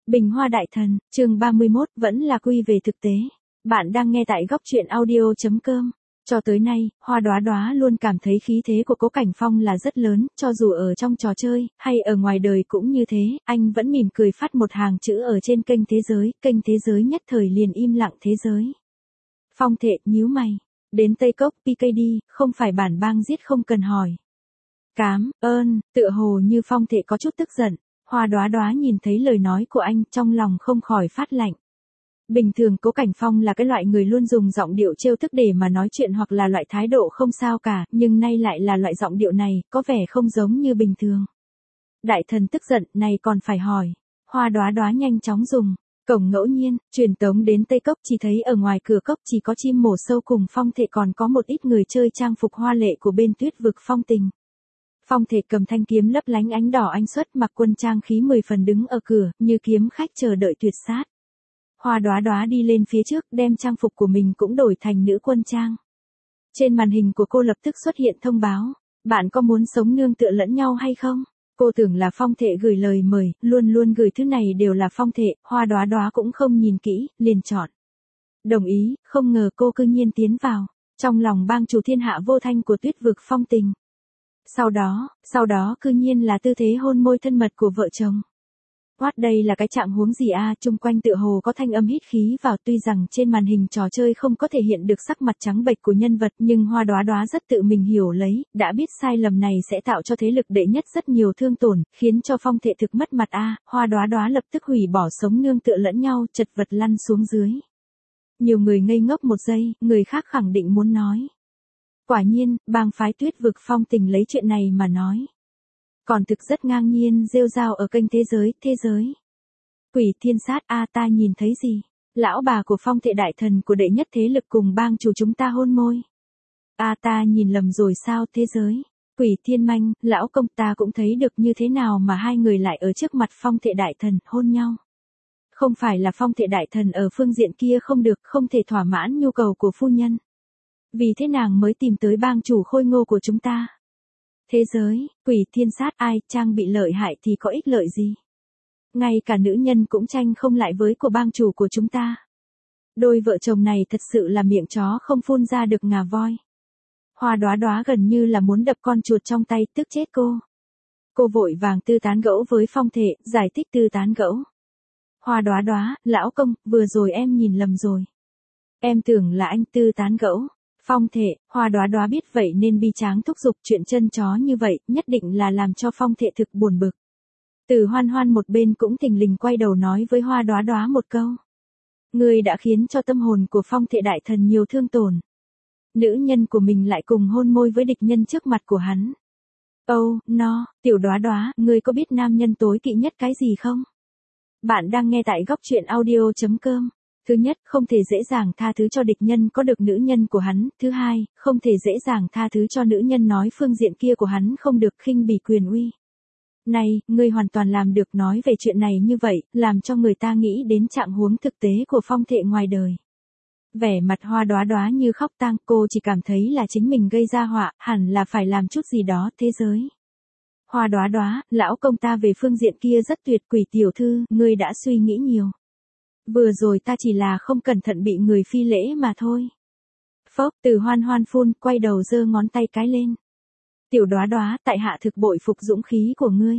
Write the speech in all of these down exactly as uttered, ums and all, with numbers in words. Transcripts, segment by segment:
Bình Hoa Đại Thần, chương ba mươi mốt, vẫn là quy về thực tế. Bạn đang nghe tại góc truyện audio chấm com. Cho tới nay, Hoa Đóa Đóa luôn cảm thấy khí thế của Cố Cảnh Phong là rất lớn, cho dù ở trong trò chơi, hay ở ngoài đời cũng như thế, anh vẫn mỉm cười phát một hàng chữ ở trên kênh thế giới, kênh thế giới nhất thời liền im lặng thế giới. Phong Thệ, nhíu mày. Đến Tây Cốc, pê ca đê, không phải bản bang giết không cần hỏi. Cám, ơn, tựa hồ như Phong Thệ có chút tức giận. Hoa Đóa Đóa nhìn thấy lời nói của anh, trong lòng không khỏi phát lạnh. Bình thường Cố Cảnh Phong là cái loại người luôn dùng giọng điệu trêu tức để mà nói chuyện hoặc là loại thái độ không sao cả, nhưng nay lại là loại giọng điệu này, có vẻ không giống như bình thường. Đại thần tức giận, này còn phải hỏi. Hoa Đóa Đóa nhanh chóng dùng. Cổng ngẫu nhiên, truyền tống đến Tây Cốc, chỉ thấy ở ngoài cửa cốc chỉ có chim mổ sâu cùng Phong Thệ, còn có một ít người chơi trang phục hoa lệ của bên Tuyết Vực Phong Tình. Phong Thệ cầm thanh kiếm lấp lánh ánh đỏ anh xuất, mặc quân trang khí mười phần đứng ở cửa, như kiếm khách chờ đợi tuyệt sát. Hoa Đóa Đóa đi lên phía trước, đem trang phục của mình cũng đổi thành nữ quân trang. Trên màn hình của cô lập tức xuất hiện thông báo, bạn có muốn sống nương tựa lẫn nhau hay không? Cô tưởng là Phong Thệ gửi lời mời, luôn luôn gửi thứ này đều là Phong Thệ, Hoa Đóa Đóa cũng không nhìn kỹ, liền chọn. Đồng ý, không ngờ cô cư nhiên tiến vào, trong lòng bang chủ thiên hạ vô thanh của Tuyết Vực Phong Tình. Sau đó, sau đó cư nhiên là tư thế hôn môi thân mật của vợ chồng. What, đây là cái trạng huống gì a? À? Chung quanh tựa hồ có thanh âm hít khí vào, tuy rằng trên màn hình trò chơi không có thể hiện được sắc mặt trắng bệch của nhân vật, nhưng Hoa Đóa Đóa rất tự mình hiểu lấy, đã biết sai lầm này sẽ tạo cho thế lực đệ nhất rất nhiều thương tổn, khiến cho Phong Thệ thực mất mặt a. À, Hoa Đóa Đóa lập tức hủy bỏ sống nương tựa lẫn nhau, chật vật lăn xuống dưới. Nhiều người ngây ngốc một giây, người khác khẳng định muốn nói. Quả nhiên, bang phái Tuyết Vực Phong Tình lấy chuyện này mà nói. Còn thực rất ngang nhiên rêu rao ở kênh thế giới, thế giới. Quỷ thiên sát, a à, ta nhìn thấy gì? Lão bà của Phong Thệ đại thần của đệ nhất thế lực cùng bang chủ chúng ta hôn môi. A à, ta nhìn lầm rồi sao, thế giới? Quỷ thiên manh, lão công, ta cũng thấy được, như thế nào mà hai người lại ở trước mặt Phong Thệ đại thần, hôn nhau. Không phải là Phong Thệ đại thần ở phương diện kia không được, không thể thỏa mãn nhu cầu của phu nhân. Vì thế nàng mới tìm tới bang chủ khôi ngô của chúng ta. Thế giới, quỷ thiên sát, ai, trang bị lợi hại thì có ích lợi gì? Ngay cả nữ nhân cũng tranh không lại với của bang chủ của chúng ta. Đôi vợ chồng này thật sự là miệng chó không phun ra được ngà voi. Hoa Đóa Đóa gần như là muốn đập con chuột trong tay, tức chết cô. Cô vội vàng tư tán gẫu với Phong Thệ, giải thích tư tán gẫu. Hoa Đóa Đóa, lão công, vừa rồi em nhìn lầm rồi. Em tưởng là anh tư tán gẫu. Phong Thệ, Hoa Đóa Đóa biết vậy nên bi tráng thúc giục, chuyện chân chó như vậy, nhất định là làm cho Phong Thệ thực buồn bực. Từ Hoan Hoan một bên cũng thình lình quay đầu nói với Hoa Đóa Đóa một câu. Ngươi đã khiến cho tâm hồn của Phong Thệ đại thần nhiều thương tổn. Nữ nhân của mình lại cùng hôn môi với địch nhân trước mặt của hắn. Oh, no, tiểu Đóa Đóa, ngươi có biết nam nhân tối kỵ nhất cái gì không? Bạn đang nghe tại góc truyện audio chấm com. Thứ nhất, không thể dễ dàng tha thứ cho địch nhân có được nữ nhân của hắn. Thứ hai, không thể dễ dàng tha thứ cho nữ nhân nói phương diện kia của hắn không được, khinh bỉ quyền uy. Này, ngươi hoàn toàn làm được, nói về chuyện này như vậy, làm cho người ta nghĩ đến trạng huống thực tế của Phong Thệ ngoài đời. Vẻ mặt Hoa Đóa Đóa như khóc tang, cô chỉ cảm thấy là chính mình gây ra họa, hẳn là phải làm chút gì đó, thế giới. Hoa Đóa Đóa, lão công ta về phương diện kia rất tuyệt, quỷ tiểu thư, ngươi đã suy nghĩ nhiều. Vừa rồi ta chỉ là không cẩn thận bị người phi lễ mà thôi. Phốc, Từ Hoan Hoan phun, quay đầu giơ ngón tay cái lên. Tiểu Đóa Đóa, tại hạ thực bội phục dũng khí của ngươi.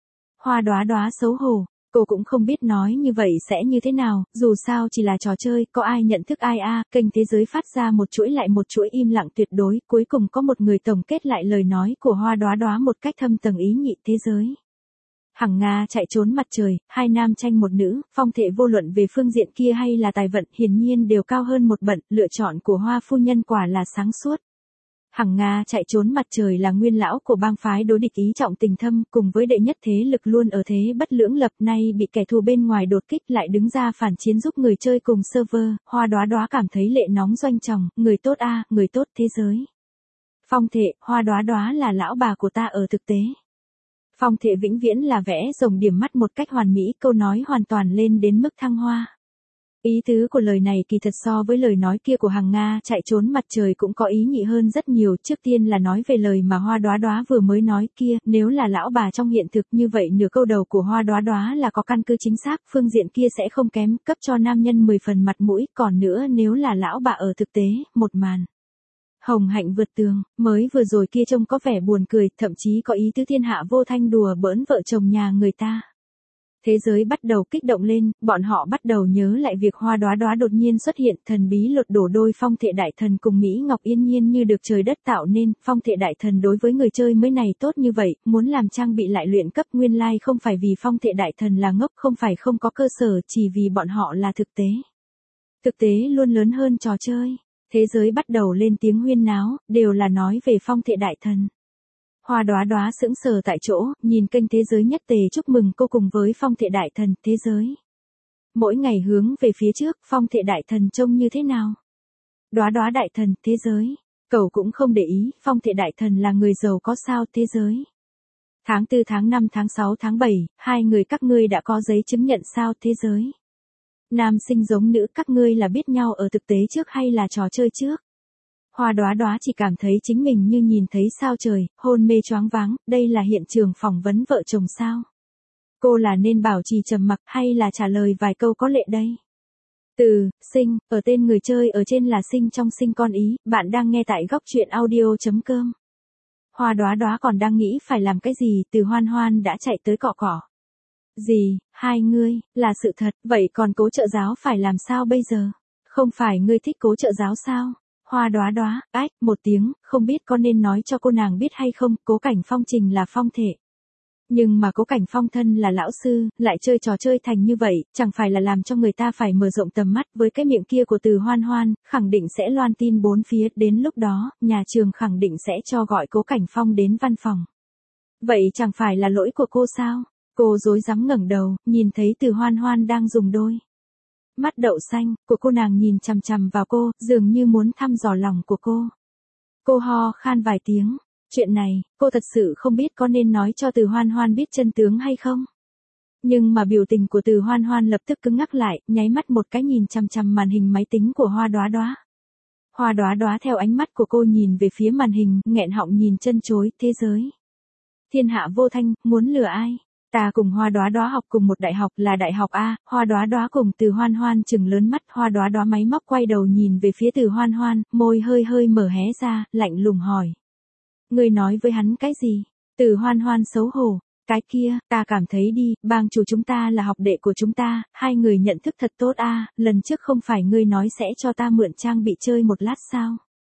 Hoa Đóa Đóa xấu hổ, cô cũng không biết nói như vậy sẽ như thế nào, dù sao chỉ là trò chơi, có ai nhận thức ai a. À, kênh thế giới phát ra một chuỗi lại một chuỗi im lặng tuyệt đối, cuối cùng có một người tổng kết lại lời nói của Hoa Đóa Đóa một cách thâm tầng ý nhị, thế giới. Hằng Nga chạy trốn mặt trời, hai nam tranh một nữ, Phong Thệ vô luận về phương diện kia hay là tài vận, hiển nhiên đều cao hơn một bậc, lựa chọn của Hoa phu nhân quả là sáng suốt. Hằng Nga chạy trốn mặt trời là nguyên lão của bang phái đối địch ý trọng tình thâm, cùng với đệ nhất thế lực luôn ở thế bất lưỡng lập, nay bị kẻ thù bên ngoài đột kích lại đứng ra phản chiến giúp người chơi cùng server. Hoa Đóa Đóa cảm thấy lệ nóng doanh tròng, người tốt a, à, người tốt thế giới. Phong Thệ, Hoa Đóa Đóa là lão bà của ta ở thực tế. Phong Thệ vĩnh viễn là vẽ rồng điểm mắt một cách hoàn mỹ, câu nói hoàn toàn lên đến mức thăng hoa. Ý tứ của lời này kỳ thật so với lời nói kia của Hằng Nga chạy trốn mặt trời cũng có ý nhị hơn rất nhiều. Trước tiên là nói về lời mà Hoa Đóa Đóa vừa mới nói kia, nếu là lão bà trong hiện thực như vậy nửa câu đầu của Hoa Đóa Đóa là có căn cứ chính xác, phương diện kia sẽ không kém, cấp cho nam nhân mười phần mặt mũi, còn nữa nếu là lão bà ở thực tế, một màn hồng hạnh vượt tường, mới vừa rồi kia trông có vẻ buồn cười, thậm chí có ý tứ thiên hạ vô thanh đùa bỡn vợ chồng nhà người ta. Thế giới bắt đầu kích động lên, bọn họ bắt đầu nhớ lại việc Hoa Đóa Đóa đột nhiên xuất hiện, thần bí lột đổ đôi Phong Thệ Đại Thần cùng Mỹ Ngọc yên nhiên như được trời đất tạo nên. Phong Thệ Đại Thần đối với người chơi mới này tốt như vậy, muốn làm trang bị lại luyện cấp, nguyên lai like không phải vì Phong Thệ Đại Thần là ngốc, không phải không có cơ sở, chỉ vì bọn họ là thực tế. Thực tế luôn lớn hơn trò chơi. Thế giới bắt đầu lên tiếng huyên náo, đều là nói về Phong Thệ Đại Thần. Hoa Đóa Đóa sững sờ tại chỗ, nhìn kênh Thế Giới Nhất Tề chúc mừng cô cùng với Phong Thệ Đại Thần. Thế giới mỗi ngày hướng về phía trước, Phong Thệ Đại Thần trông như thế nào? Đóa Đóa Đại Thần, thế giới. Cậu cũng không để ý, Phong Thệ Đại Thần là người giàu có sao, thế giới. Tháng tư tháng năm tháng sáu tháng bảy, hai người các ngươi đã có giấy chứng nhận sao, thế giới. Nam sinh giống nữ, các ngươi là biết nhau ở thực tế trước hay là trò chơi trước? Hoa Đóa Đóa chỉ cảm thấy chính mình như nhìn thấy sao trời, hôn mê choáng váng, đây là hiện trường phỏng vấn vợ chồng sao? Cô là nên bảo trì trầm mặc hay là trả lời vài câu có lệ đây? Từ, sinh, ở tên người chơi ở trên là sinh trong sinh con ý, bạn đang nghe tại góc truyện audio chấm com. Hoa Đóa Đóa còn đang nghĩ phải làm cái gì, Từ Hoan Hoan đã chạy tới cọ cọ. Gì, hai ngươi, là sự thật, vậy còn Cố trợ giáo phải làm sao bây giờ? Không phải ngươi thích Cố trợ giáo sao? Hoa Đóa Đóa, ách, một tiếng, không biết có nên nói cho cô nàng biết hay không, Cố Cảnh Phong trình là Phong Thệ. Nhưng mà Cố Cảnh Phong thân là lão sư, lại chơi trò chơi thành như vậy, chẳng phải là làm cho người ta phải mở rộng tầm mắt, với cái miệng kia của Từ Hoan Hoan, khẳng định sẽ loan tin bốn phía, đến lúc đó, nhà trường khẳng định sẽ cho gọi Cố Cảnh Phong đến văn phòng. Vậy chẳng phải là lỗi của cô sao? Cô rối rắm ngẩng đầu, nhìn thấy Từ Hoan Hoan đang dùng đôi mắt đậu xanh của cô nàng nhìn chằm chằm vào cô, dường như muốn thăm dò lòng của cô. Cô ho khan vài tiếng, chuyện này, cô thật sự không biết có nên nói cho Từ Hoan Hoan biết chân tướng hay không. Nhưng mà biểu tình của Từ Hoan Hoan lập tức cứng ngắc lại, nháy mắt một cái nhìn chằm chằm màn hình máy tính của Hoa Đóa Đóa. Hoa Đóa Đóa theo ánh mắt của cô nhìn về phía màn hình, nghẹn họng nhìn chân chối, thế giới. Thiên hạ vô thanh, muốn lừa ai? Ta cùng Hoa Đóa Đóa học cùng một đại học là đại học A, Hoa Đóa Đóa cùng Từ Hoan Hoan trừng lớn mắt, Hoa Đóa Đóa máy móc quay đầu nhìn về phía Từ Hoan Hoan, môi hơi hơi mở hé ra, lạnh lùng hỏi. Ngươi nói với hắn cái gì? Từ Hoan Hoan xấu hổ, cái kia, ta cảm thấy đi, bang chủ chúng ta là học đệ của chúng ta, hai người nhận thức thật tốt a, lần trước không phải ngươi nói sẽ cho ta mượn trang bị chơi một lát sao?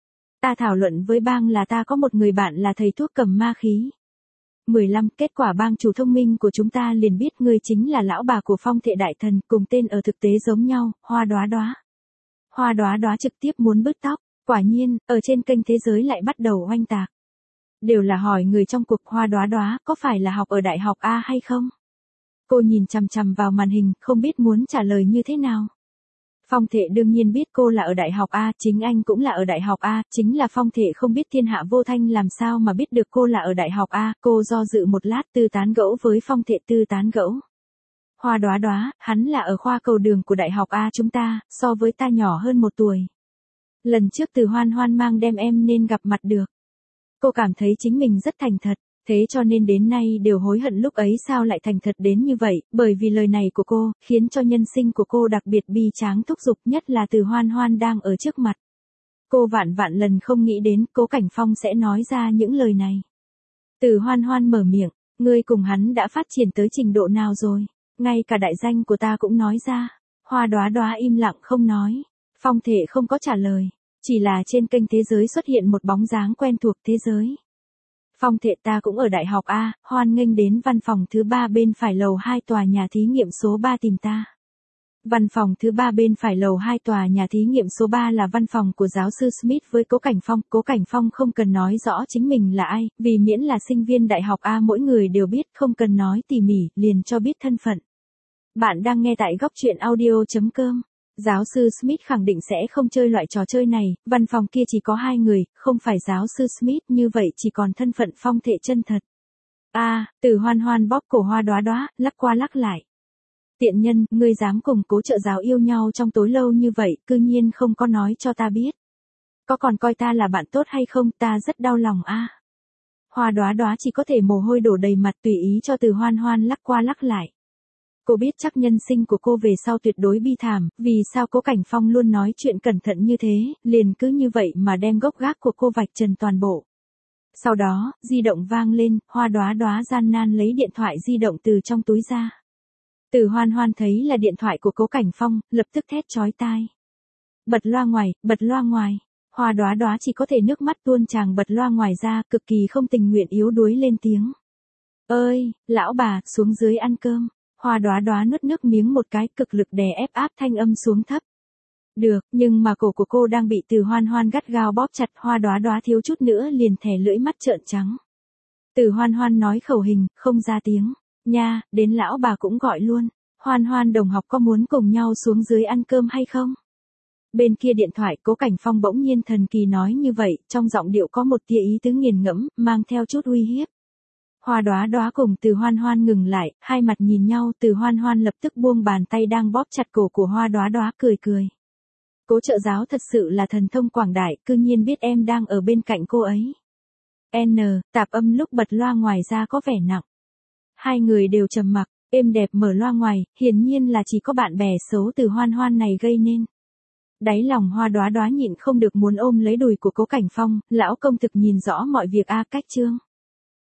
Ta thảo luận với bang là ta có một người bạn là thầy thuốc cầm ma khí. mười lăm, kết quả bang chủ thông minh của chúng ta liền biết ngươi chính là lão bà của Phong Thệ Đại Thần, cùng tên ở thực tế giống nhau, Hoa Đóa Đóa. Hoa Đóa Đóa trực tiếp muốn bứt tóc, quả nhiên, ở trên kênh Thế Giới lại bắt đầu oanh tạc. Đều là hỏi người trong cuộc, Hoa Đóa Đóa có phải là học ở đại học A hay không? Cô nhìn chằm chằm vào màn hình, không biết muốn trả lời như thế nào. Phong Thệ đương nhiên biết cô là ở đại học A, chính anh cũng là ở đại học A, chính là Phong Thệ không biết thiên hạ vô thanh làm sao mà biết được cô là ở đại học A, cô do dự một lát tư tán gẫu với Phong Thệ tư tán gẫu. Hoa Đóa Đóa, hắn là ở khoa cầu đường của đại học A chúng ta, so với ta nhỏ hơn một tuổi. Lần trước Từ Hoan Hoan mang đem em nên gặp mặt được. Cô cảm thấy chính mình rất thành thật. Thế cho nên đến nay đều hối hận lúc ấy sao lại thành thật đến như vậy, bởi vì lời này của cô, khiến cho nhân sinh của cô đặc biệt bi tráng thúc giục, nhất là Từ Hoan Hoan đang ở trước mặt. Cô vạn vạn lần không nghĩ đến Cố Cảnh Phong sẽ nói ra những lời này. Từ Hoan Hoan mở miệng, ngươi cùng hắn đã phát triển tới trình độ nào rồi, ngay cả đại danh của ta cũng nói ra. Hoa Đóa Đóa im lặng không nói, Phong Thệ không có trả lời, chỉ là trên kênh Thế Giới xuất hiện một bóng dáng quen thuộc Thế Giới. Phong Thệ ta cũng ở đại học A, hoan nghênh đến văn phòng thứ ba bên phải lầu hai tòa nhà thí nghiệm số ba tìm ta. Văn phòng thứ ba bên phải lầu hai tòa nhà thí nghiệm số ba là văn phòng của giáo sư Smith với Cố Cảnh Phong. Cố Cảnh Phong không cần nói rõ chính mình là ai, vì miễn là sinh viên đại học A mỗi người đều biết, không cần nói tỉ mỉ, liền cho biết thân phận. Bạn đang nghe tại góc truyện audio chấm com. Giáo sư Smith khẳng định sẽ không chơi loại trò chơi này, văn phòng kia chỉ có hai người, không phải giáo sư Smith, như vậy chỉ còn thân phận Phong Thệ chân thật. A, Từ Hoan Hoan bóp cổ Hoa Đóa Đóa, lắc qua lắc lại. Tiện nhân, ngươi dám cùng Cố trợ giáo yêu nhau trong tối lâu như vậy, cư nhiên không có nói cho ta biết. Có còn coi ta là bạn tốt hay không, ta rất đau lòng a. Hoa Đóa Đóa chỉ có thể mồ hôi đổ đầy mặt tùy ý cho Từ Hoan Hoan lắc qua lắc lại. Cô biết chắc nhân sinh của cô về sau tuyệt đối bi thảm, vì sao Cố Cảnh Phong luôn nói chuyện cẩn thận như thế, liền cứ như vậy mà đem gốc gác của cô vạch trần toàn bộ. Sau đó, di động vang lên, Hoa Đóa Đóa gian nan lấy điện thoại di động từ trong túi ra. Từ Hoan Hoan thấy là điện thoại của Cố Cảnh Phong, lập tức thét chói tai. Bật loa ngoài, bật loa ngoài. Hoa Đóa Đóa chỉ có thể nước mắt tuôn tràn bật loa ngoài ra, cực kỳ không tình nguyện yếu đuối lên tiếng. Ơi, lão bà, xuống dưới ăn cơm. Hoa Đóa Đóa nuốt nước miếng một cái, cực lực đè ép áp thanh âm xuống thấp. Được, nhưng mà cổ của cô đang bị Từ Hoan Hoan gắt gao bóp chặt, Hoa Đóa Đóa thiếu chút nữa liền thè lưỡi mắt trợn trắng. Từ Hoan Hoan nói khẩu hình, không ra tiếng. Nha, đến lão bà cũng gọi luôn. Hoan Hoan đồng học có muốn cùng nhau xuống dưới ăn cơm hay không? Bên kia điện thoại, Cố Cảnh Phong bỗng nhiên thần kỳ nói như vậy, trong giọng điệu có một tia ý tứ nghiền ngẫm, mang theo chút uy hiếp. Hoa Đóa Đóa cùng Từ Hoan Hoan ngừng lại, hai mặt nhìn nhau, Từ Hoan Hoan lập tức buông bàn tay đang bóp chặt cổ của Hoa Đóa Đóa, cười cười. Cố trợ giáo thật sự là thần thông quảng đại, cư nhiên biết em đang ở bên cạnh cô ấy. N, tạp âm lúc bật loa ngoài ra có vẻ nặng. Hai người đều trầm mặc, êm đẹp mở loa ngoài, hiển nhiên là chỉ có bạn bè xấu Từ Hoan Hoan này gây nên. Đáy lòng Hoa Đóa Đóa nhịn không được muốn ôm lấy đùi của Cố Cảnh Phong, lão công thực nhìn rõ mọi việc a. Cách chương.